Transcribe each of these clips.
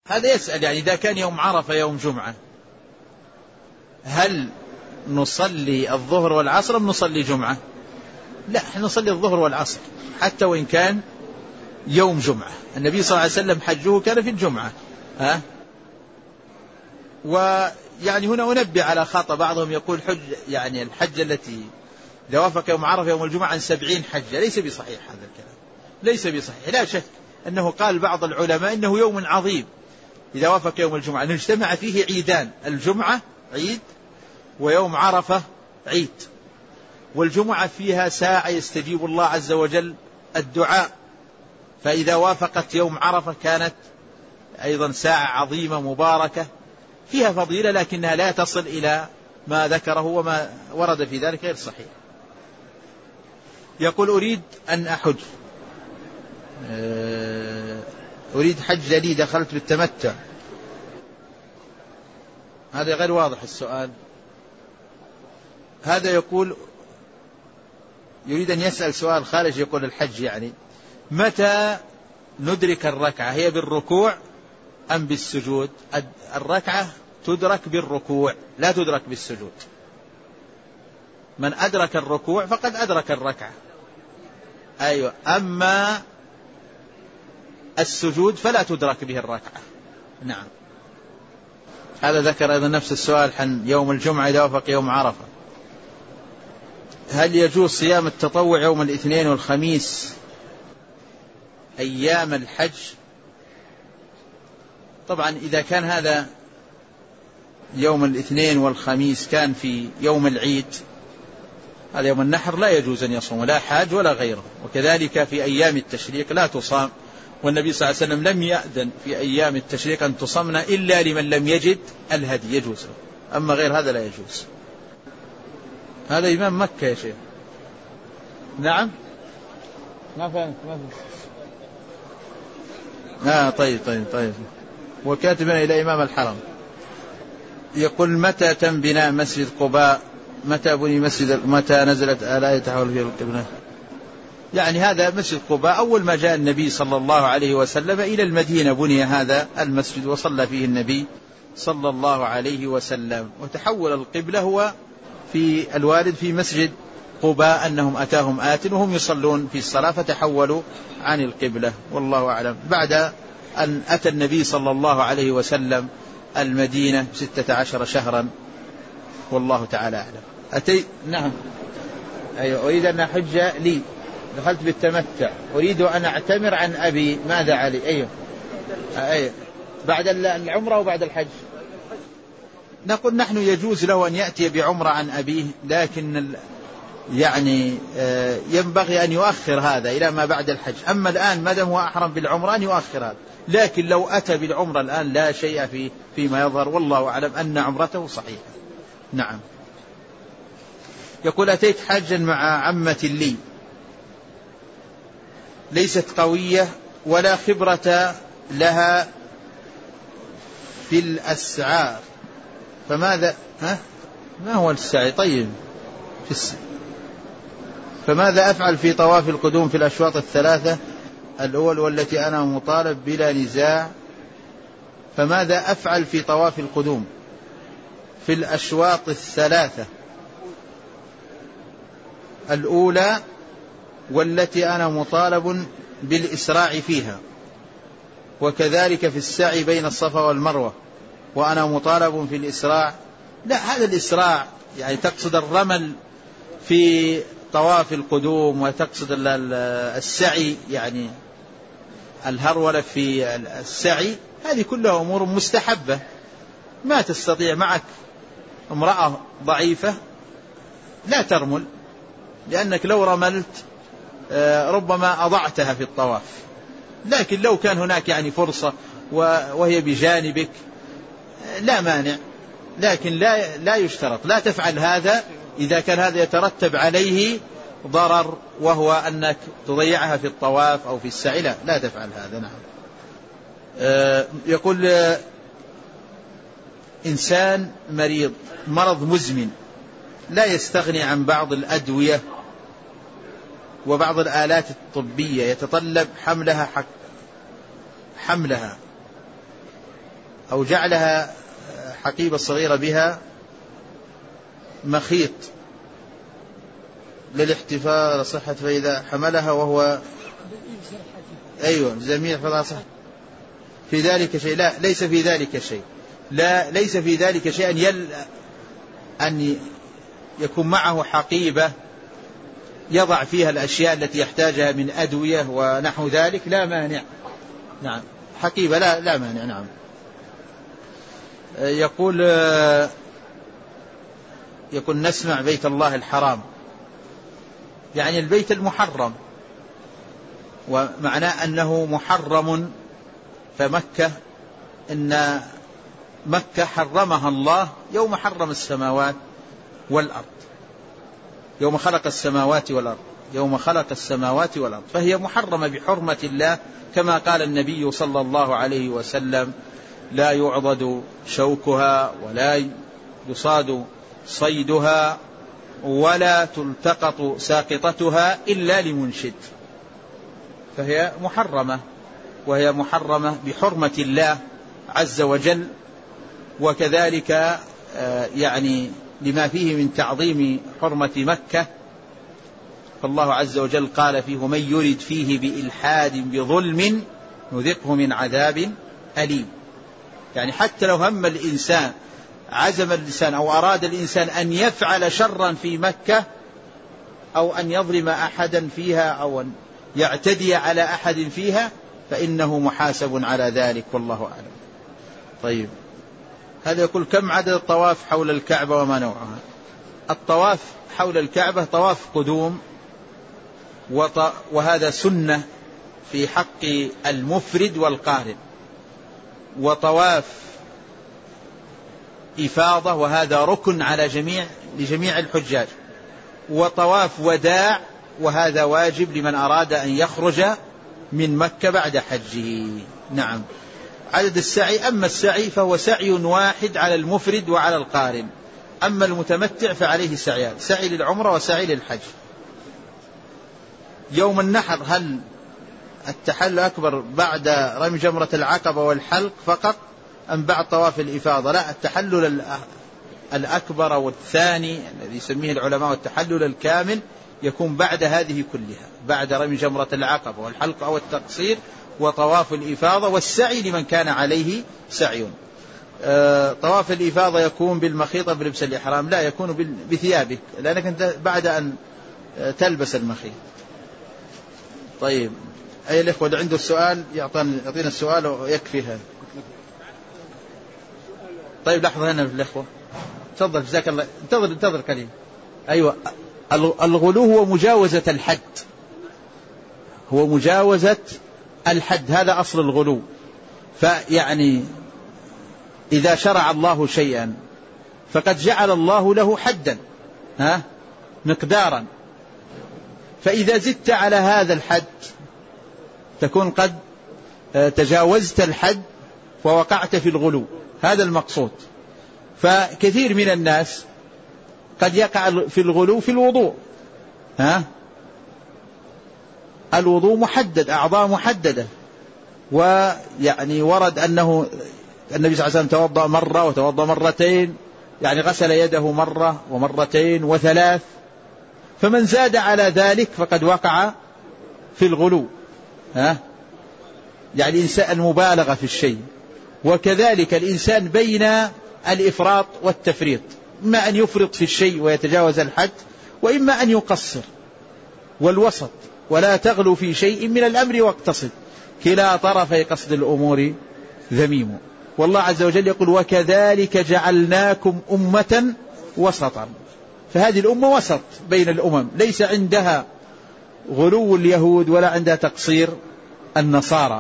هذا يسأل يعني إذا كان يوم عرفة يوم جمعة هل نصلي الظهر والعصر أم نصلي جمعة؟ لا، نصلي الظهر والعصر حتى وإن كان يوم جمعة. النبي صلى الله عليه وسلم حجه كان في الجمعة. ويعني هنا أنبه على خطأ بعضهم يقول حج يعني الحجة التي إذا وافق يوم عرفة يوم الجمعة عن 70 حجة. ليس بصحيح هذا الكلام، ليس بصحيح. لا شك أنه قال بعض العلماء إنه يوم عظيم إذا وافق يوم الجمعة نجتمع فيه عيدان، الجمعة عيد ويوم عرفة عيد، والجمعة فيها ساعة يستجيب الله عز وجل الدعاء، فإذا وافقت يوم عرفة كانت أيضا ساعة عظيمة مباركة فيها فضيلة، لكنها لا تصل إلى ما ذكره وما ورد في ذلك غير صحيح. يقول أريد أن أحج، أريد حج لي دخلت بالتمتع. هذا غير واضح السؤال. هذا يقول يريد أن يسأل سؤال خارج يقول الحج يعني متى ندرك الركعة؟ هي بالركوع أم بالسجود؟ الركعة تدرك بالركوع لا تدرك بالسجود. من أدرك الركوع فقد أدرك الركعة. أيوة. أما السجود فلا تدرك به الركعة. نعم. هذا ذكر أيضا نفس السؤال عن يوم الجمعة إذا وافق يوم عرفة. هل يجوز صيام التطوع يوم الاثنين والخميس أيام الحج؟ طبعا إذا كان هذا يوم الاثنين والخميس كان في يوم العيد، هذا يوم النحر، لا يجوز أن يصوم لا حاج ولا غيره. وكذلك في أيام التشريق لا تصام، والنبي صلى الله عليه وسلم لم يأذن في أيام التشريق أن تصمنا إلا لمن لم يجد الهدي يجوز له، أما غير هذا لا يجوز. هذا إمام مكة يا شيخ. نعم ما فهمت. طيب وكاتبنا إلى إمام الحرم. يقول متى تم بناء مسجد قباء؟ متى بني متى نزلت آلاء تحول فيه القبلة؟ يعني هذا مسجد قباء أول ما جاء النبي صلى الله عليه وسلم إلى المدينة بني هذا المسجد وصلى فيه النبي صلى الله عليه وسلم، وتحول القبلة هو في الوارد في مسجد قباء أنهم أتاهم آت وهم يصلون في الصلاة فتحولوا عن القبلة، والله أعلم. بعد أن أتى النبي صلى الله عليه وسلم المدينة 16 شهرا، والله تعالى أعلم. نعم. أيوة. أريد أن أحج لي دخلت بالتمتع، أريد أن أعتمر عن أبي، ماذا علي؟ أيوة. بعد العمرة وبعد الحج. نقول نحن يجوز له أن يأتي بعمرة عن أبيه، لكن يعني ينبغي أن يؤخر هذا إلى ما بعد الحج. أما الآن ما دام هو أحرم بالعمرة أن يؤخر هذا، لكن لو أتى بالعمرة الآن لا شيء فيما يظهر، والله أعلم أن عمرته صحيحة. نعم. يقول أتيت حجا مع عمة لي ليست قوية ولا خبرة لها في الأسعار، فماذا ما هو السعي؟ طيب فماذا أفعل في طواف القدوم في الأشواط الثلاثة الأول والتي أنا مطالب بلا نزاع؟ فماذا أفعل في طواف القدوم في الأشواط الثلاثة الأولى والتي أنا مطالب بالإسراع فيها، وكذلك في السعي بين الصفا والمروة وأنا مطالب في الإسراع؟ لا، هذا الإسراع يعني تقصد الرمل في طواف القدوم وتقصد السعي يعني الهرولة في السعي، هذه كلها أمور مستحبة. ما تستطيع معك امرأة ضعيفة لا ترمل، لأنك لو رملت ربما أضعتها في الطواف، لكن لو كان هناك يعني فرصة وهي بجانبك لا مانع، لكن لا يشترط، لا تفعل هذا إذا كان هذا يترتب عليه ضرر وهو أنك تضيعها في الطواف أو في السعي، لا تفعل هذا. نعم. يقول إنسان مريض مرض مزمن لا يستغني عن بعض الأدوية وبعض الآلات الطبية يتطلب حملها أو جعلها حقيبة صغيرة بها مخيط للاحتفاظ صحة، فإذا حملها وهو زميل فلا صح في ذلك شيء. لا، ليس في ذلك شيء. لا، ليس في ذلك شيء أن يكون معه حقيبة يضع فيها الأشياء التي يحتاجها من أدوية ونحو ذلك، لا مانع. نعم، حقيبة لا مانع. نعم. يقول نسمع بيت الله الحرام، يعني البيت المحرم، ومعناه أنه محرم. فمكة، إن مكة حرمها الله يوم حرم السماوات والأرض، يوم خلق السماوات والأرض، يوم خلق السماوات والأرض، فهي محرمة بحرمة الله، كما قال النبي صلى الله عليه وسلم: لا يعضد شوكها ولا يصاد صيدها ولا تلتقط ساقطتها إلا لمنشد. فهي محرمة، وهي محرمة بحرمة الله عز وجل. وكذلك يعني لما فيه من تعظيم حرمة مكة، فالله عز وجل قال فيه: من يرد فيه بإلحاد بظلم نذقه من عذاب أليم. يعني حتى لو هم الإنسان، عزم الإنسان أو أراد الإنسان أن يفعل شرا في مكة، أو أن يظلم أحدا فيها، أو أن يعتدي على أحد فيها، فإنه محاسب على ذلك، والله أعلم. طيب، هذا يقول: كم عدد الطواف حول الكعبة وما نوعها؟ الطواف حول الكعبة طواف قدوم، وهذا سنة في حق المفرد والقارن، وطواف إفاضة، وهذا ركن على لجميع الحجاج، وطواف وداع، وهذا واجب لمن أراد أن يخرج من مكة بعد حجه. نعم. عدد السعي، أما السعي فهو سعي واحد على المفرد وعلى القارن، أما المتمتع فعليه سعيان: سعي للعمرة وسعي للحج. يوم النحر، هل التحلل أكبر بعد رمي جمرة العقبة والحلق فقط، أم بعد طواف الإفاضة؟ لا، التحلل الأكبر والثاني الذي يسميه العلماء التحلل الكامل يكون بعد هذه كلها، بعد رمي جمرة العقبة والحلق أو التقصير وطواف الإفاضة، والسعي لمن كان عليه سعي. طواف الإفاضة يكون بالمخيط بلبس الإحرام؟ لا، يكون بثيابك، لأنك أنت بعد أن تلبس المخيط. طيب، أي الإخوة اللي عنده السؤال يعطينا السؤال ويكفي هذا. طيب، لحظة هنا الإخوة، تفضل، جزاك الله. انتظر قليل. أيوة، الغلو هو مجاوزة الحد، هو مجاوزة الحد، هذا أصل الغلو. فيعني إذا شرع الله شيئا فقد جعل الله له حدا، مقدارا، فإذا زدت على هذا الحد تكون قد تجاوزت الحد ووقعت في الغلو، هذا المقصود. فكثير من الناس قد يقع في الغلو في الوضوء. الوضوء محدد، أعضاء محددة، ويعني ورد أنه النبي صلى الله عليه وسلم توضأ مرة وتوضأ مرتين، يعني غسل يده مرة ومرتين وثلاث، فمن زاد على ذلك فقد وقع في الغلو، يعني الإنسان المبالغة في الشيء. وكذلك الإنسان بين الإفراط والتفريط، إما أن يفرط في الشيء ويتجاوز الحد، وإما أن يقصر، والوسط: ولا تغلو في شيء من الأمر واقتصد، كلا طرفي قصد الأمور ذميم. والله عز وجل يقول: وكذلك جعلناكم أمة وسطا. فهذه الأمة وسط بين الأمم، ليس عندها غلو اليهود ولا عندها تقصير النصارى.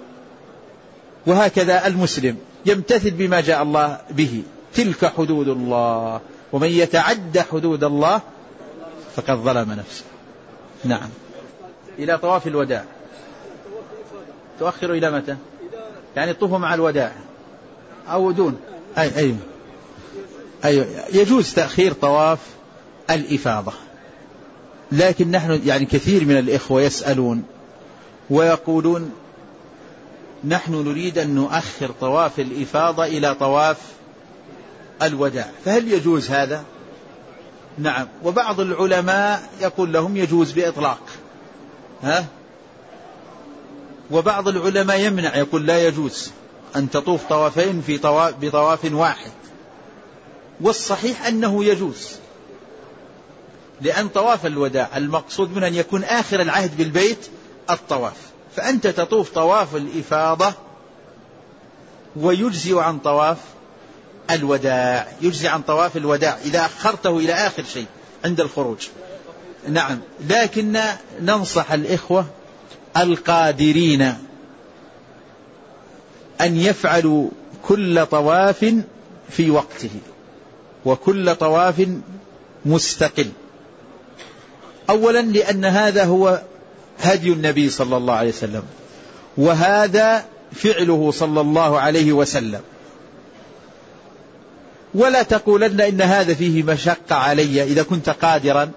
وهكذا المسلم يمتثل بما جاء الله به: تلك حدود الله، ومن يتعد حدود الله فقد ظلم نفسه. نعم. إلى طواف الوداع. تؤخر إلى متى؟ يعني الطوف مع الوداع أو دون؟ أيوة. يجوز تأخير طواف الإفاضة، لكن نحن يعني كثير من الإخوة يسألون ويقولون: نحن نريد أن نؤخر طواف الإفاضة إلى طواف الوداع، فهل يجوز هذا؟ نعم. وبعض العلماء يقول لهم يجوز بإطلاق، وبعض العلماء يمنع، يقول لا يجوز أن تطوف طوافين بطواف واحد. والصحيح أنه يجوز، لأن طواف الوداع المقصود من أن يكون آخر العهد بالبيت الطواف، فأنت تطوف طواف الإفاضة ويجزي عن طواف الوداع، يجزي عن طواف الوداع إذا أخرته إلى آخر شيء عند الخروج. نعم. لكن ننصح الإخوة القادرين أن يفعلوا كل طواف في وقته وكل طواف مستقل. أولا لأن هذا هو هدي النبي صلى الله عليه وسلم، وهذا فعله صلى الله عليه وسلم. ولا تقولن إن هذا فيه مشقة علي، إذا كنت قادرا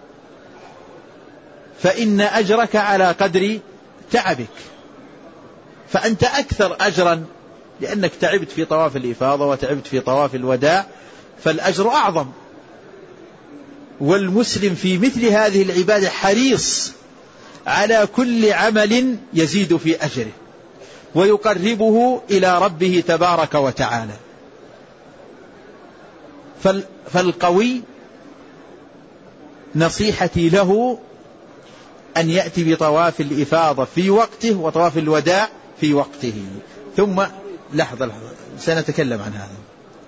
فإن أجرك على قدر تعبك، فأنت أكثر أجرا لأنك تعبت في طواف الإفاضة وتعبت في طواف الوداع، فالأجر أعظم. والمسلم في مثل هذه العبادة حريص على كل عمل يزيد في أجره ويقربه إلى ربه تبارك وتعالى. فالقوي نصيحتي له أن يأتي بطواف الإفاضة في وقته وطواف الوداع في وقته. ثم لحظة سنتكلم عن هذا.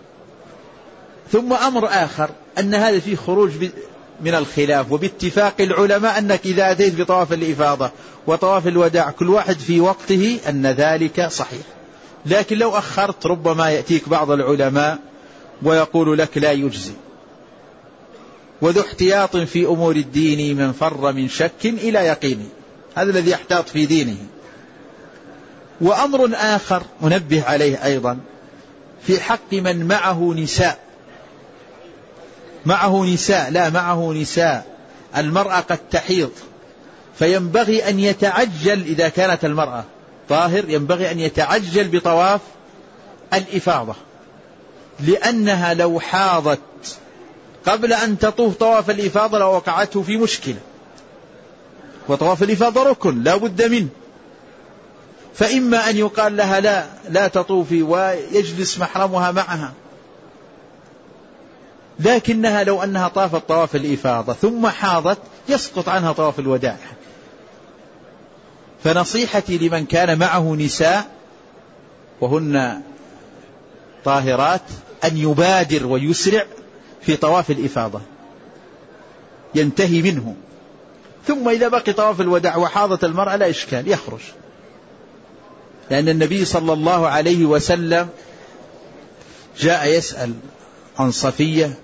ثم أمر آخر أن هذا فيه خروج من الخلاف، وباتفاق العلماء أنك إذا أتيت بطواف الإفاضة وطواف الوداع كل واحد في وقته أن ذلك صحيح. لكن لو أخرت ربما يأتيك بعض العلماء ويقول لك لا يجزي. وذو احتياط في أمور الدين من فر من شك إلى يقين، هذا الذي يحتاط في دينه. وأمر آخر أنبه عليه أيضا في حق من معه نساء، المرأة قد تحيض، فينبغي أن يتعجل إذا كانت المرأة طاهر، ينبغي أن يتعجل بطواف الإفاضة، لأنها لو حاضت قبل أن تطوف طواف الإفاضة لوقعته في مشكلة. وطواف الإفاضة ركن لا بد منه، فإما أن يقال لها لا تطوفي ويجلس محرمها معها، لكنها لو أنها طافت طواف الإفاضة ثم حاضت يسقط عنها طواف الوداع. فنصيحتي لمن كان معه نساء وهن طاهرات أن يبادر ويسرع في طواف الإفاضة ينتهي منه، ثم إذا بقي طواف الوداع وحاضت المرأة لا إشكال يخرج، لأن النبي صلى الله عليه وسلم جاء يسأل عن صفية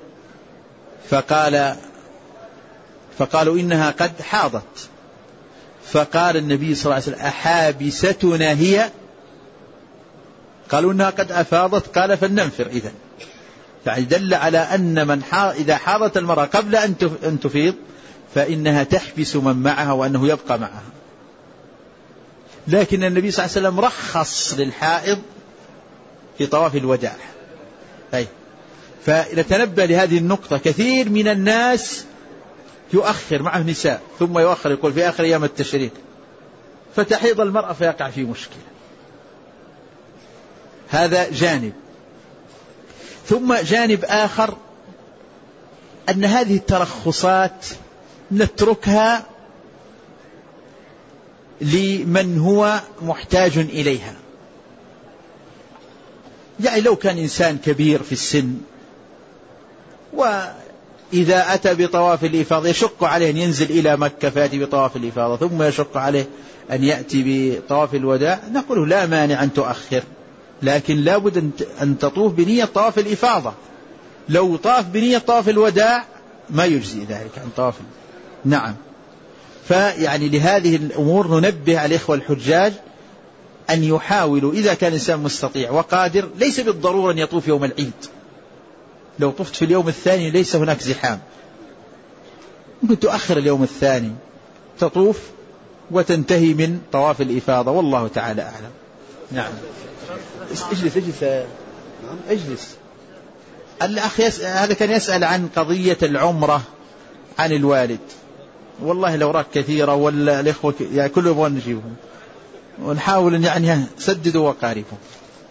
فقالوا إنها قد حاضت، فقال النبي صلى الله عليه وسلم أحابستنا هي؟ قالوا إنها قد أفاضت، قال فلننفر إذن. فدل على أن إذا حاضت المرأة قبل أن تفيض فإنها تحبس من معها وأنه يبقى معها. لكن النبي صلى الله عليه وسلم رخص للحائض في طواف الوداع. فنتنبه لهذه النقطة. كثير من الناس يؤخر معه نساء ثم يؤخر، يقول في آخر أيام التشريق، فتحيض المرأة فيقع في مشكلة. هذا جانب. ثم جانب آخر أن هذه الترخصات نتركها لمن هو محتاج إليها. يعني لو كان إنسان كبير في السن وإذا أتى بطواف الإفاضة يشق عليه أن ينزل إلى مكة فيأتي بطواف الإفاضة، ثم يشق عليه أن يأتي بطواف الوداع، نقول لا مانع أن تؤخر، لكن لا بد أن تطوف بنية طواف الإفاضة. لو طاف بنية طواف الوداع ما يجزي ذلك عن طواف. نعم. فيعني لهذه الأمور ننبه على الإخوة الحجاج أن يحاولوا إذا كان إنسان مستطيع وقادر، ليس بالضرورة أن يطوف يوم العيد، لو طفت في اليوم الثاني ليس هناك زحام، ممكن تؤخر اليوم الثاني تطوف وتنتهي من طواف الإفاضة، والله تعالى أعلم. نعم. اجلس. الأخ هذا كان يسأل عن قضية العمرة عن الوالد. والله الأوراق كثيرة ولا الإخوة يعني كله يبغون نجيبهم ونحاول أن يعني سددوا وقاربهم.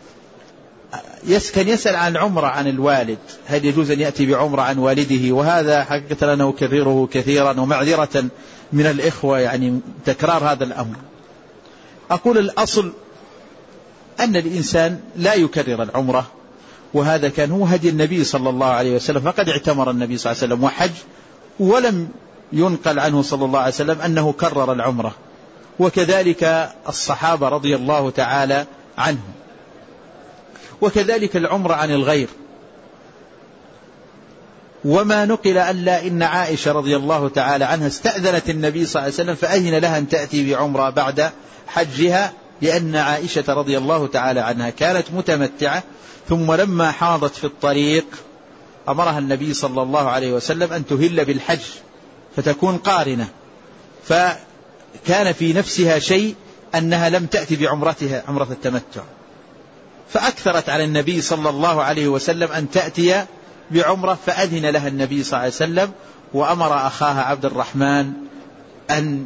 كان يسأل عن عمرة عن الوالد، هل يجوز أن يأتي بعمرة عن والده؟ وهذا حقيقة أنا أكرره كثيرا ومعذرة من الإخوة يعني تكرار هذا الأمر. أقول الأصل أن الإنسان لا يكرر العمرة، وهذا كان هو هدي النبي صلى الله عليه وسلم، فقد اعتمر النبي صلى الله عليه وسلم وحج، ولم ينقل عنه صلى الله عليه وسلم أنه كرر العمرة، وكذلك الصحابة رضي الله تعالى عنهم، وكذلك العمرة عن الغير. وما نقل ألا إن عائشة رضي الله تعالى عنها استأذنت النبي صلى الله عليه وسلم فأذن لها أن تأتي بعمرة بعد حجها، لأن عائشة رضي الله تعالى عنها كانت متمتعة، ثم لما حاضت في الطريق أمرها النبي صلى الله عليه وسلم أن تهل بالحج فتكون قارنة، فكان في نفسها شيء أنها لم تأتي بعمرتها عمرة التمتع، فأكثرت على النبي صلى الله عليه وسلم أن تأتي بعمرة، فأذن لها النبي صلى الله عليه وسلم، وأمر أخاها عبد الرحمن أن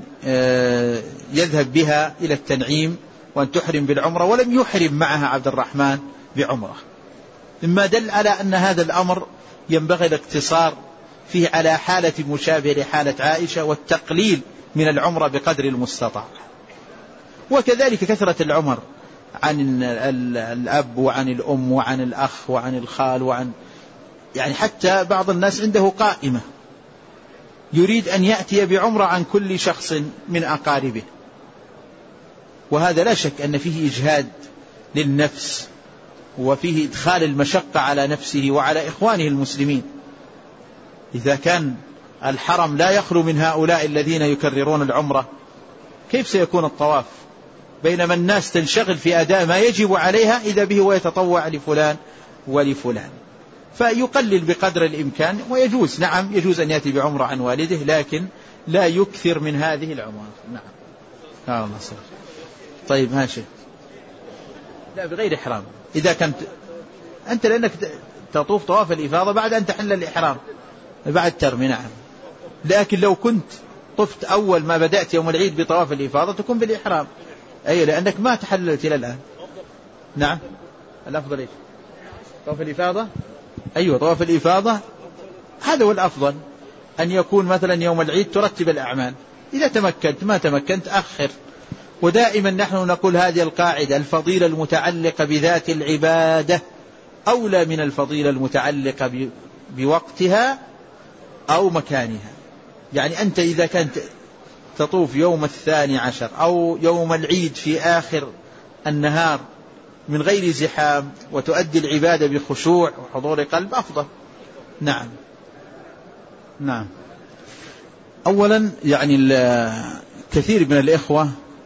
يذهب بها إلى التنعيم وأن تحرم بالعمرة، ولم يحرم معها عبد الرحمن بعمرة، مما دل على أن هذا الأمر ينبغي الاقتصار فيه على حالة مشابهة لحالة عائشة، والتقليل من العمرة بقدر المستطاع. وكذلك كثرة العمر عن الأب وعن الأم وعن الأخ وعن الخال وعن يعني حتى بعض الناس عنده قائمة يريد أن يأتي بعمرة عن كل شخص من أقاربه، وهذا لا شك أن فيه إجهاد للنفس، وفيه إدخال المشقة على نفسه وعلى إخوانه المسلمين. إذا كان الحرم لا يخلو من هؤلاء الذين يكررون العمرة، كيف سيكون الطواف؟ بينما الناس تنشغل في أداء ما يجب عليها إذا به ويتطوع لفلان ولفلان، فيقلل بقدر الإمكان. ويجوز نعم يجوز أن يأتي بعمرة عن والده، لكن لا يكثر من هذه العمرة. نعم الله صلى. طيب ماشي، لا بغير إحرام. إذا كنت أنت لأنك تطوف طواف الإفاضة بعد أن تحل الإحرام بعد ترمي، نعم، لكن لو كنت طفت أول ما بدأت يوم العيد بطواف الإفاضة تكون بالإحرام، أي لأنك ما تحللت إلى الآن. نعم الأفضل إيش؟ طواف الإفاضة. أيوة طواف الإفاضة هذا هو الأفضل، أن يكون مثلا يوم العيد ترتب الأعمال، إذا تمكنت ما تمكنت أخر. ودائما نحن نقول هذه القاعدة: الفضيلة المتعلقة بذات العبادة أولى من الفضيلة المتعلقة بوقتها أو مكانها. يعني أنت إذا كنت تطوف يوم 12 أو يوم العيد في آخر النهار من غير زحام وتؤدي العبادة بخشوع وحضور قلب أفضل. نعم نعم. أولا يعني كثير من الإخوة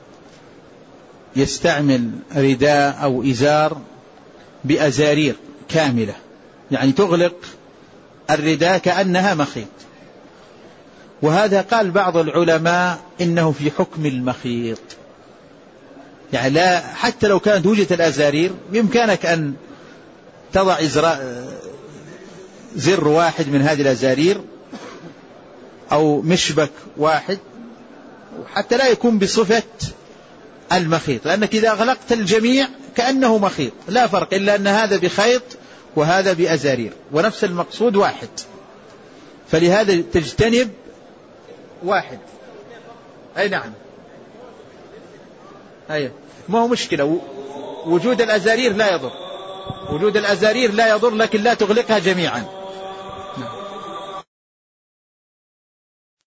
يستعمل رداء أو إزار بأزارير كاملة، يعني تغلق الرداء كأنها مخيط، وهذا قال بعض العلماء إنه في حكم المخيط، يعني لا حتى لو كانت توجد الأزارير بإمكانك أن تضع زر واحد من هذه الأزارير أو مشبك واحد حتى لا يكون بصفة المخيط، لأنك إذا أغلقت الجميع كأنه مخيط، لا فرق إلا أن هذا بخيط وهذا بأزارير ونفس المقصود واحد، فلهذا تجتنب واحد. أي نعم أي ما هو مشكلة، وجود الأزارير لا يضر، وجود الأزارير لا يضر، لكن لا تغلقها جميعا.